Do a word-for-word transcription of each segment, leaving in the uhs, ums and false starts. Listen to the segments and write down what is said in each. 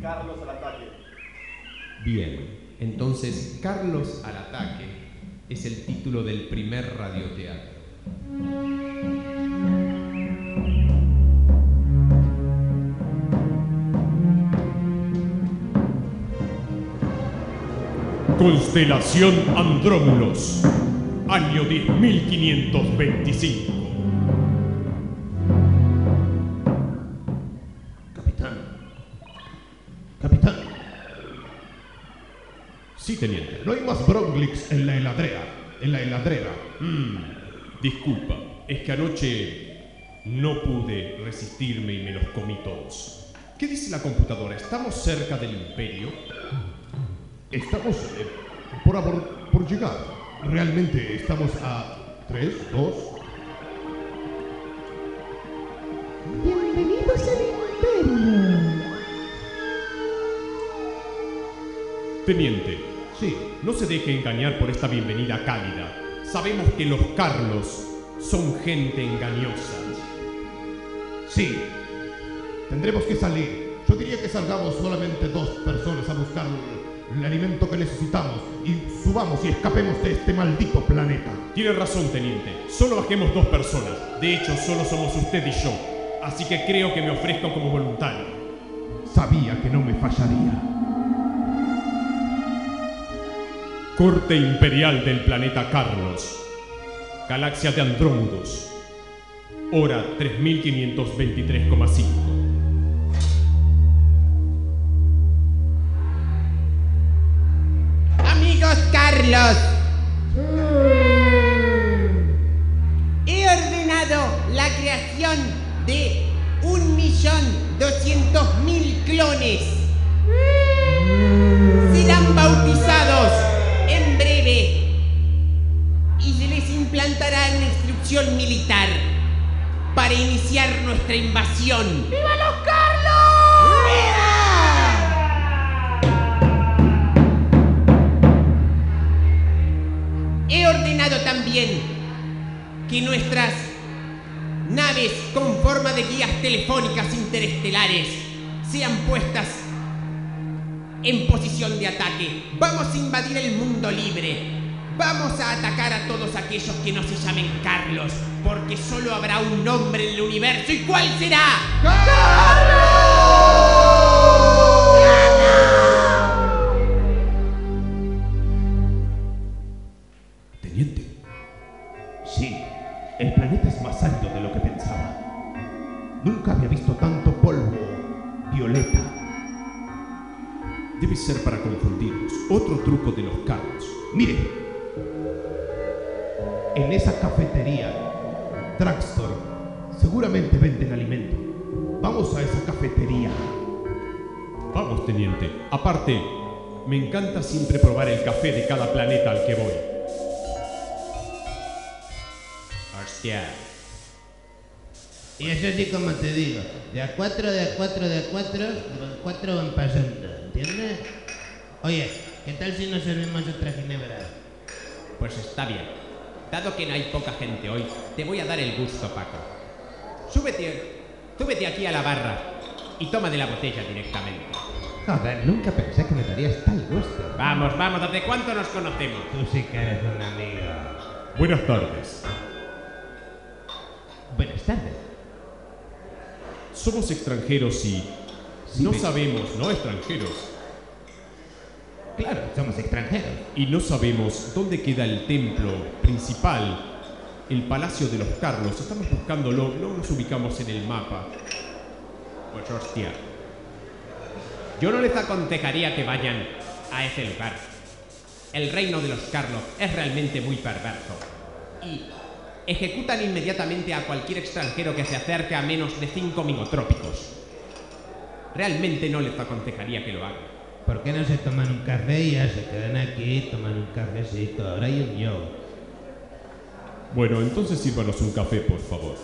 Carlos al ataque. Bien, entonces Carlos al ataque es el título del primer radioteatro. Constelación Andrómulos, año diez mil quinientos veinticinco. Capitán. Capitán. Sí, teniente. No hay más Bronglix en la heladera. En la heladera. Mm, disculpa, es que anoche no pude resistirme y me los comí todos. ¿Qué dice la computadora? ¿Estamos cerca del Imperio? Estamos eh, por, por, por llegar. Realmente estamos a tres, dos. Bienvenidos al Imperio. Teniente, Sí. no se deje engañar por esta bienvenida cálida. Sabemos que los Carlos son gente engañosa. Sí. Tendremos que salir. Yo diría que salgamos solamente dos personas a buscar el alimento que necesitamos y subamos y escapemos de este maldito planeta. Tiene razón, teniente. Solo bajemos dos personas. De hecho, solo somos usted y yo. Así que creo que me ofrezco como voluntario. Sabía que no me fallaría. Corte imperial del planeta Carlos. Galaxia de Andrómudos. Hora tres mil quinientos veintitrés coma cinco. Amigos Carlos, he ordenado la creación de un millón doscientos mil clones. Serán bautizados en breve y se les implantará una instrucción militar para iniciar nuestra invasión. ¡Viva los Carlos! ¡Viva! He ordenado también que nuestras naves con forma de guías telefónicas interestelares sean puestas en posición de ataque. Vamos a invadir el mundo libre. Vamos a atacar a todos aquellos que no se llamen Carlos, porque solo habrá un nombre en el universo. ¿Y cuál será? ¡Carlos! Teniente. Sí, el planeta es más árido de lo que pensaba. Nunca había visto tanto polvo violeta. Debe ser para confundirnos. Otro truco de los Carlos. Mire. En esa cafetería, Drugstore, seguramente venden alimento. Vamos a esa cafetería. Vamos, teniente. Aparte, me encanta siempre probar el café de cada planeta al que voy. Hostia. Y eso sí, como te digo, de a cuatro, de a cuatro, de a cuatro, los cuatro van pasando, ¿entiendes? Oye, ¿qué tal si nos servimos otra ginebra? Pues está bien. Dado que no hay poca gente hoy, te voy a dar el gusto, Paco. Súbete, súbete aquí a la barra y toma de la botella directamente. Joder, nunca pensé que me darías tal gusto. Vamos, vamos, ¿desde cuánto nos conocemos? Tú sí que eres un amigo. Buenas tardes. Buenas tardes. Somos extranjeros y Sí, no me- sabemos, no extranjeros, Claro, somos extranjeros. y no sabemos dónde queda el templo principal, el Palacio de los Carlos. Estamos buscándolo, no nos ubicamos en el mapa. Pues hostia. Yo no les aconsejaría que vayan a ese lugar. El reino de los Carlos es realmente muy perverso. Y ejecutan inmediatamente a cualquier extranjero que se acerque a menos de cinco migotrópicos. Realmente no les aconsejaría que lo hagan. ¿Por qué no se toman un café y ya se quedan aquí, toman un cafecito? Ahora hay un yo. Bueno, entonces sírvanos un café, por favor.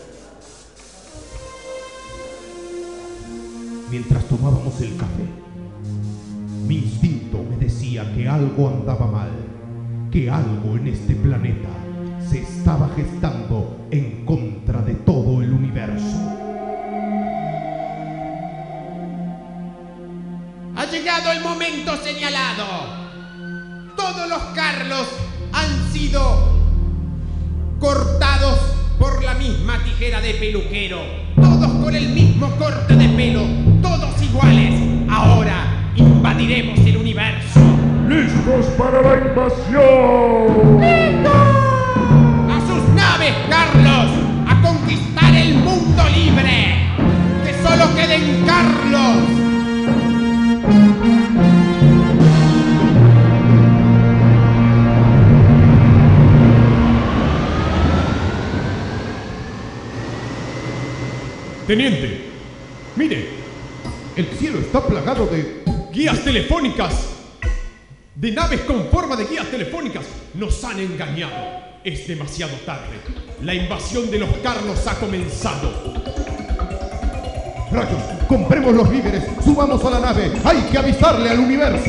Mientras tomábamos el café, mi instinto me decía que algo andaba mal, que algo en este planeta se estaba gestando en contra de todo el universo. llegado el momento señalado. Todos los Carlos han sido cortados por la misma tijera de peluquero. Todos con el mismo corte de pelo. Todos iguales. Ahora invadiremos el universo. ¡Listos para la invasión! ¡A sus naves, Carlos! ¡A conquistar el mundo libre! ¡Que solo queden Carlos! Teniente, mire, El cielo está plagado de... guías telefónicas. De naves con forma de guías telefónicas. Nos han engañado. Es demasiado tarde. La invasión de los Carlos ha comenzado. Rayos, compremos los víveres, subamos a la nave. Hay que avisarle al universo.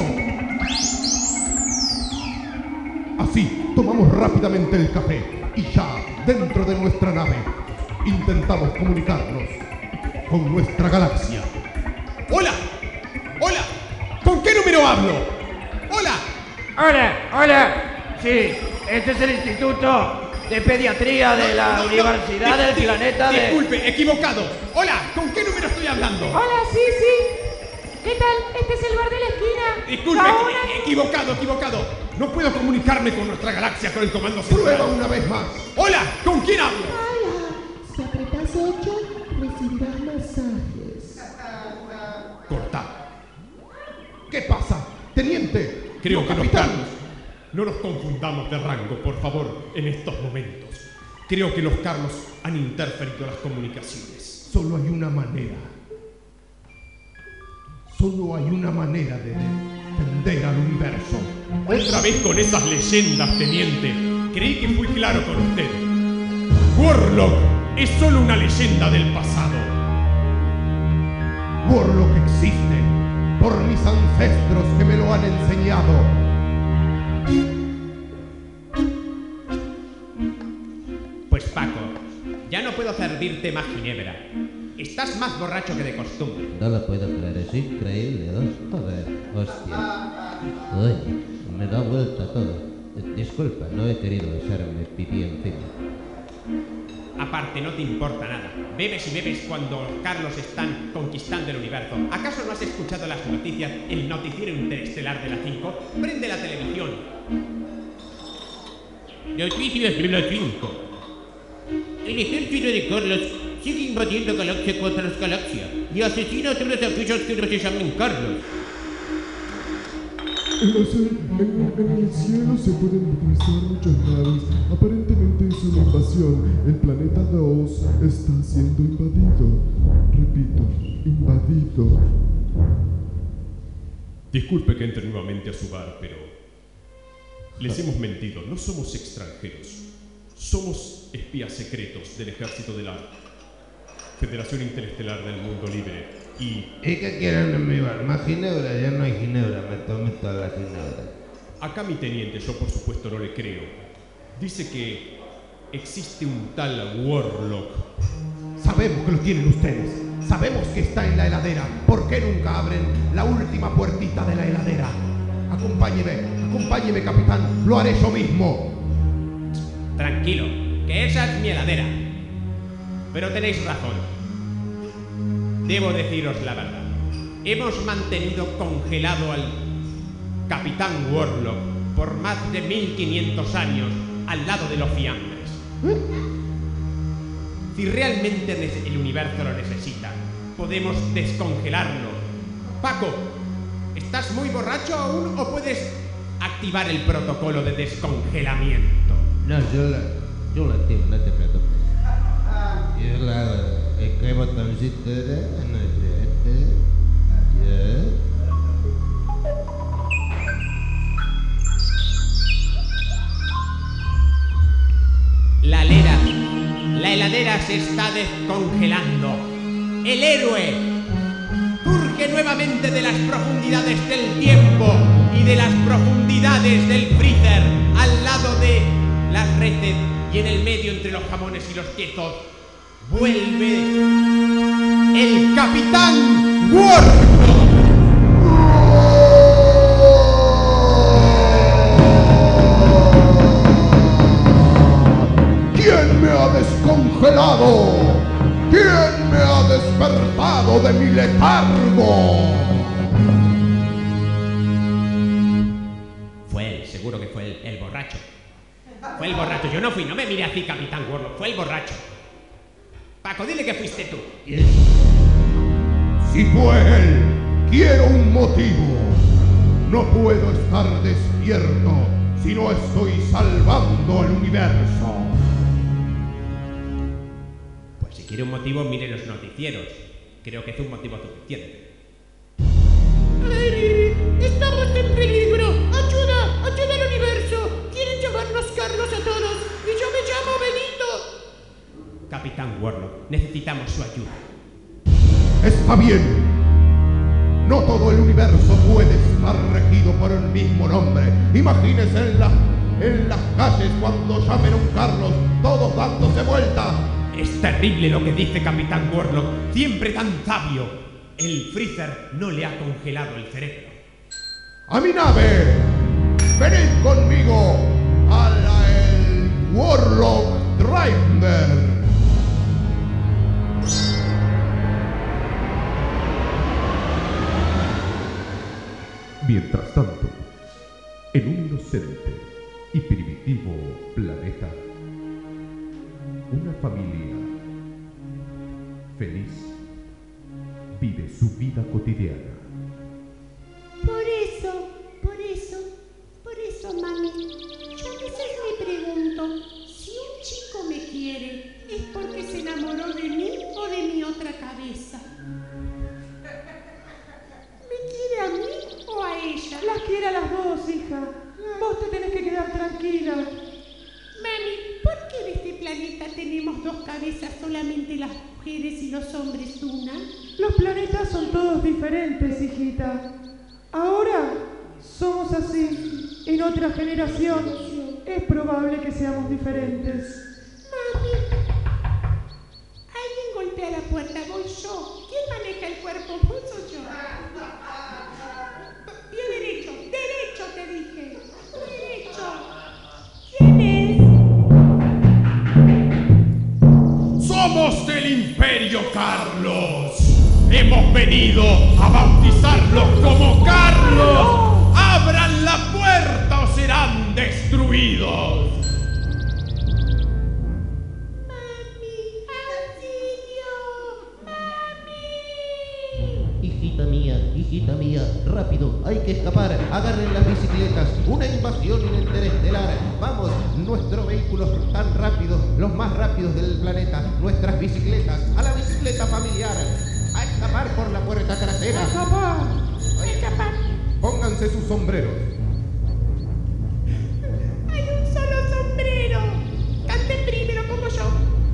Así, tomamos rápidamente el café y ya, dentro de nuestra nave, intentamos comunicarnos con nuestra galaxia. ¡Hola! ¡Hola! ¿Con qué número hablo? ¡Hola! Hola, hola. Sí, este es el Instituto de Pediatría de la No, no, Universidad di- del di- Planeta de... Disculpe, equivocado. Hola, ¿con qué número estoy hablando? Hola, sí, sí. ¿Qué tal? Este es el bar de la esquina. Disculpe, Ahora- equi- equivocado, equivocado. No puedo comunicarme con nuestra galaxia con el comando central. Prueba una vez más. Hola, ¿con quién hablo? Hola. Si apretas ocho, recibirás masajes. Corta. ¿Qué pasa? Teniente. Creo no, que los capitán. Carlos. No nos confundamos de rango, por favor, en estos momentos. Creo que los Carlos han interferido las comunicaciones. Solo hay una manera. Solo hay una manera de defender al universo. Otra vez con esas leyendas, teniente. Creí que fui claro con usted. Warlock es solo una leyenda del pasado. Warlock existe por mis ancestros que me lo han enseñado. Pues Paco, ya no puedo servirte más ginebra. Estás más borracho que de costumbre. No lo puedo creer, es increíble, ¿no? Joder, hostia. Uy, me da vuelta todo. Eh, Disculpa, no he querido echarme pipí encima. Aparte, no te importa nada. Bebes y bebes cuando los Carlos están conquistando el universo. ¿Acaso no has escuchado las noticias, el noticiero interestelar de las cinco? Prende la televisión. Noticias de las cinco. El ejército de Carlos sigue invadiendo galaxia contra las galaxias y asesina a todos aquellos que no se llamen Carlos. En, la ce- en- en el cielo se pueden divisar muchas naves. Aparentemente es una invasión. El planeta dos está siendo invadido. Repito, invadido. Disculpe que entre nuevamente a su bar, pero les hemos mentido. No somos extranjeros. Somos espías secretos del ejército de la Federación Interestelar del Mundo Libre. Y ¿Y qué quieren en mi bar? ¿Más ginebra? Ya no hay ginebra, me tomé toda la ginebra. acá mi teniente, yo por supuesto no le creo, dice que existe un tal Warlock. Sabemos que lo tienen ustedes. Sabemos que está en la heladera. ¿Por qué nunca abren la última puertita de la heladera? Acompáñeme, acompáñeme, capitán. Lo haré yo mismo. Tranquilo, que esa es mi heladera. Pero tenéis razón. Debo deciros la verdad. Hemos mantenido congelado al Capitán Warlock por más de mil quinientos años al lado de los fiambres. Si realmente ne- el universo lo necesita, podemos descongelarlo. Paco, ¿estás muy borracho aún o puedes activar el protocolo de descongelamiento? No, yo la, yo la activo, no te preocupes. Yo la hago. ¿En qué botoncito era? No sé, este. Ya. La heladera, la heladera se está descongelando. El héroe surge nuevamente de las profundidades del tiempo y de las profundidades del freezer, al lado de las redes y en el medio entre los jamones y los quesos. Vuelve el Capitán Warlock. despertado de mi letargo. Fue él, seguro que fue el, el borracho. Fue el borracho. Yo no fui, no me mire así, Capitán Warlock. Fue el borracho. Paco, dile que fuiste tú. Si fue él, quiero un motivo. No puedo estar despierto si no estoy salvando el universo. Pues si quiere un motivo, mire los noticieros. Creo que es un motivo suficiente. ¡Ay! ¡Estamos en peligro! ¡Ayuda! ¡Ayuda al universo! ¡Quieren llamarnos Carlos a todos! ¡Y yo me llamo Benito! Capitán Warlock, necesitamos su ayuda. Está bien. No todo el universo puede estar regido por el mismo nombre. Imagínese en, la, en las calles cuando llamen a un Carlos, todos dándose vuelta. Es terrible lo que dice Capitán Warlock, siempre tan sabio. El Freezer no le ha congelado el cerebro. ¡A mi nave! ¡Venid conmigo a la el Warlock Driver! Mientras tanto, en un inocente y primitivo planeta, una familia feliz vive su vida cotidiana. Por eso, por eso, por eso, mami, yo a veces me pregunto, si un chico me quiere, ¿es porque se enamoró de mí o de mi otra cabeza? ¿Me quiere a mí o a ella? Las quiere a las dos, hija. Vos te tenés que quedar tranquila. Mami, ¿por qué en este planeta tenemos dos cabezas, solamente las mujeres y los hombres una? Los planetas son todos diferentes, hijita. Ahora somos así. En otra generación es probable que seamos diferentes. Mami, alguien golpea la puerta, voy yo. ¿Quién maneja el cuerpo? ¿Vos o yo? Pie derecho, derecho te dije. Derecho. ¿Quién es? ¡Somos del Imperio Carlos! ¡Hemos venido a bautizarlos como Carlos! ¡Abran la puerta o serán destruidos! Hijita mía, hijita mía, rápido, hay que escapar, agarren las bicicletas, una invasión interestelar, vamos, nuestro vehículo tan rápido, los más rápidos del planeta, nuestras bicicletas, a la bicicleta familiar, a escapar por la puerta trasera. ¡Escapar! Escapar. Pónganse sus sombreros. Hay un solo sombrero. Cante primero como yo.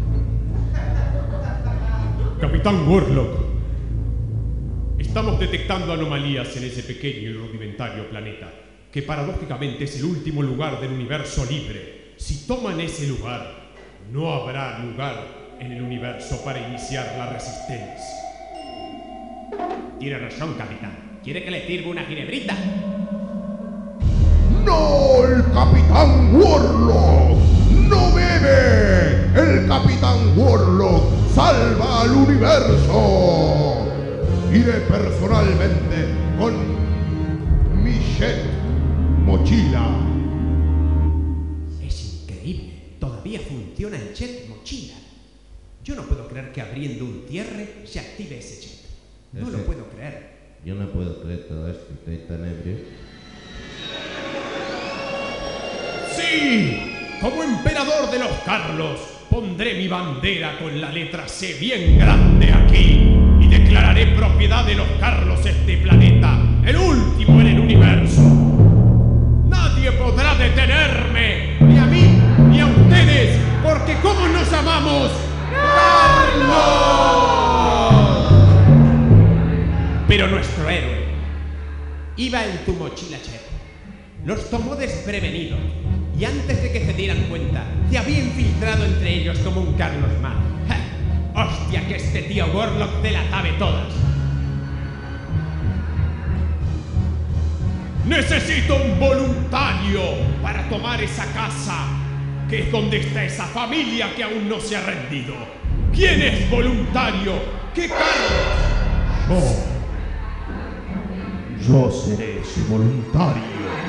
Capitán Warlock, estamos detectando anomalías en ese pequeño y rudimentario planeta, que paradójicamente es el último lugar del universo libre. Si toman ese lugar, no habrá lugar en el universo para iniciar la resistencia. Tiene razón, capitán. ¿Quiere que le sirva una ginebrita? ¡No, el Capitán Warlock! ¡No bebe! ¡El Capitán Warlock salva al universo! Iré personalmente con mi jet mochila. Es increíble. Todavía funciona el jet mochila. Yo no puedo creer que abriendo un cierre se active ese jet. No Ese- lo puedo creer. Yo no puedo creer todo esto, estoy tan ebrio. ¡Sí! Como emperador de los Carlos, pondré mi bandera con la letra C bien grande aquí y declararé propiedad de los Carlos este planeta, el último en el universo. Nadie podrá detenerme, ni a mí ni a ustedes, porque ¿cómo nos llamamos? ¡Carlos! Pero nuestro héroe iba en tu mochila, Chet. Los tomó desprevenidos y antes de que se dieran cuenta, se había infiltrado entre ellos como un Carlos más. ¡Ja! ¡Hostia, que este tío Warlock te la sabe todas! Necesito un voluntario para tomar esa casa, que es donde está esa familia que aún no se ha rendido. ¿Quién es voluntario? ¿Qué Carlos? Yo. Yo seré su voluntario.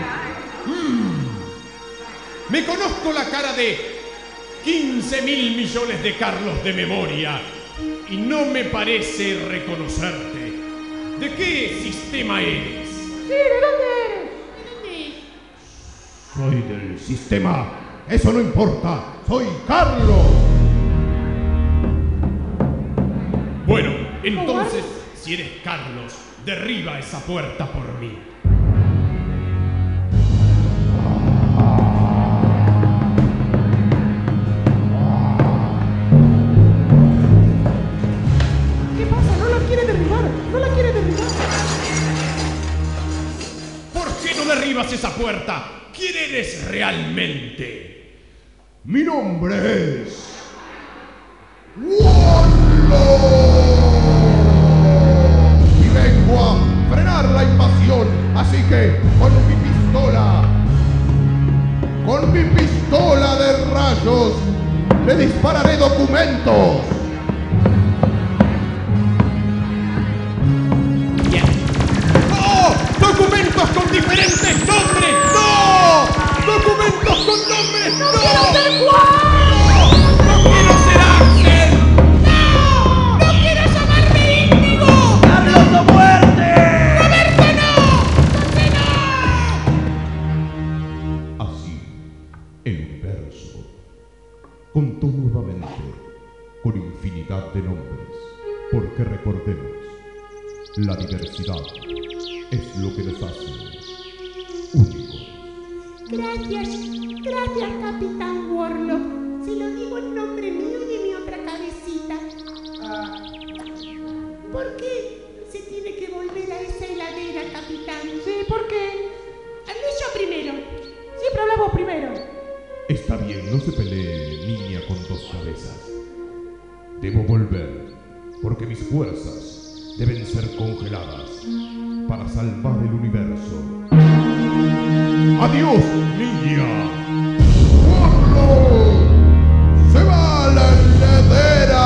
Mm. Me conozco la cara de quince mil millones de Carlos de memoria y no me parece reconocerte. ¿De qué sistema eres? Sí, ¿de dónde eres? Soy del sistema. Eso no importa. Soy Carlos. Bueno, entonces, si eres Carlos, derriba esa puerta por mí. ¿Qué pasa? No la quiere derribar. No la quiere derribar. ¿Por qué no derribas esa puerta? ¿Quién eres realmente? Mi nombre es... Warlock. Y vengo a frenar la invasión. Así que, con mi pistola, con mi pistola de rayos, le dispararé documentos. ¡No! ¡Documentos con diferentes nombres! ¡No! ¡Documentos con nombres! ¡No! ¡No quiero ser Juan! ¡No! ¡No quiero ser Axel! ¡No! ¡No quiero llamarme Índigo! ¡Carlos o muerte! ¡Roberto no! ¡José no! Así, el universo contó nuevamente con infinidad de nombres, porque recordemos, la diversidad es lo que nos hace únicos. Gracias, gracias, Capitán Warlock. Se lo digo en nombre mío y de mi otra cabecita. ¿Por qué se tiene que volver a esa heladera, Capitán? Sí, ¿por qué? Hablé yo primero. Siempre hablamos primero. Está bien, no se pelee, niña con dos cabezas. Debo volver, porque mis fuerzas deben ser congeladas para salvar el universo. ¡Adiós, niña! ¡Warlock! ¡Se va a la heladera!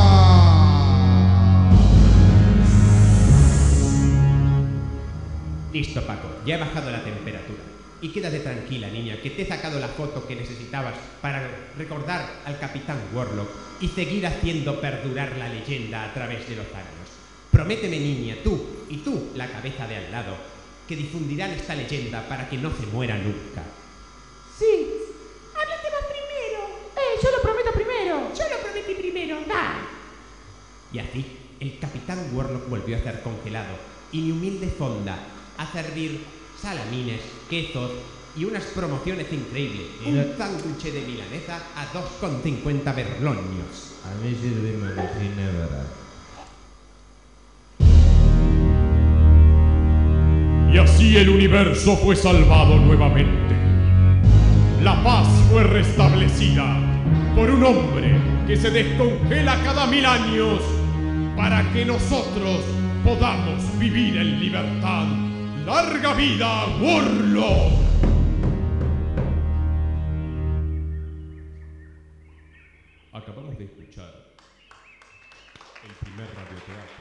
Listo, Paco, ya he bajado la temperatura. Y quédate tranquila, niña, que te he sacado la foto que necesitabas para recordar al Capitán Warlock y seguir haciendo perdurar la leyenda a través de los años. Prométeme, niña, tú y tú, la cabeza de al lado, que difundirán esta leyenda para que no se muera nunca. Sí. Háblate vos primero. Eh, yo lo prometo primero. Yo lo prometí primero. Ah. Y así, el Capitán Warlock volvió a ser congelado y mi humilde fonda a servir salamines, quesos y unas promociones increíbles. Un sándwich de milanesa a dos con cincuenta berlonios. A mí sirve de ginebra. Y así el universo fue salvado nuevamente. La paz fue restablecida por un hombre que se descongela cada mil años para que nosotros podamos vivir en libertad. ¡Larga vida, Warlock! Acabamos de escuchar el primer radioteatro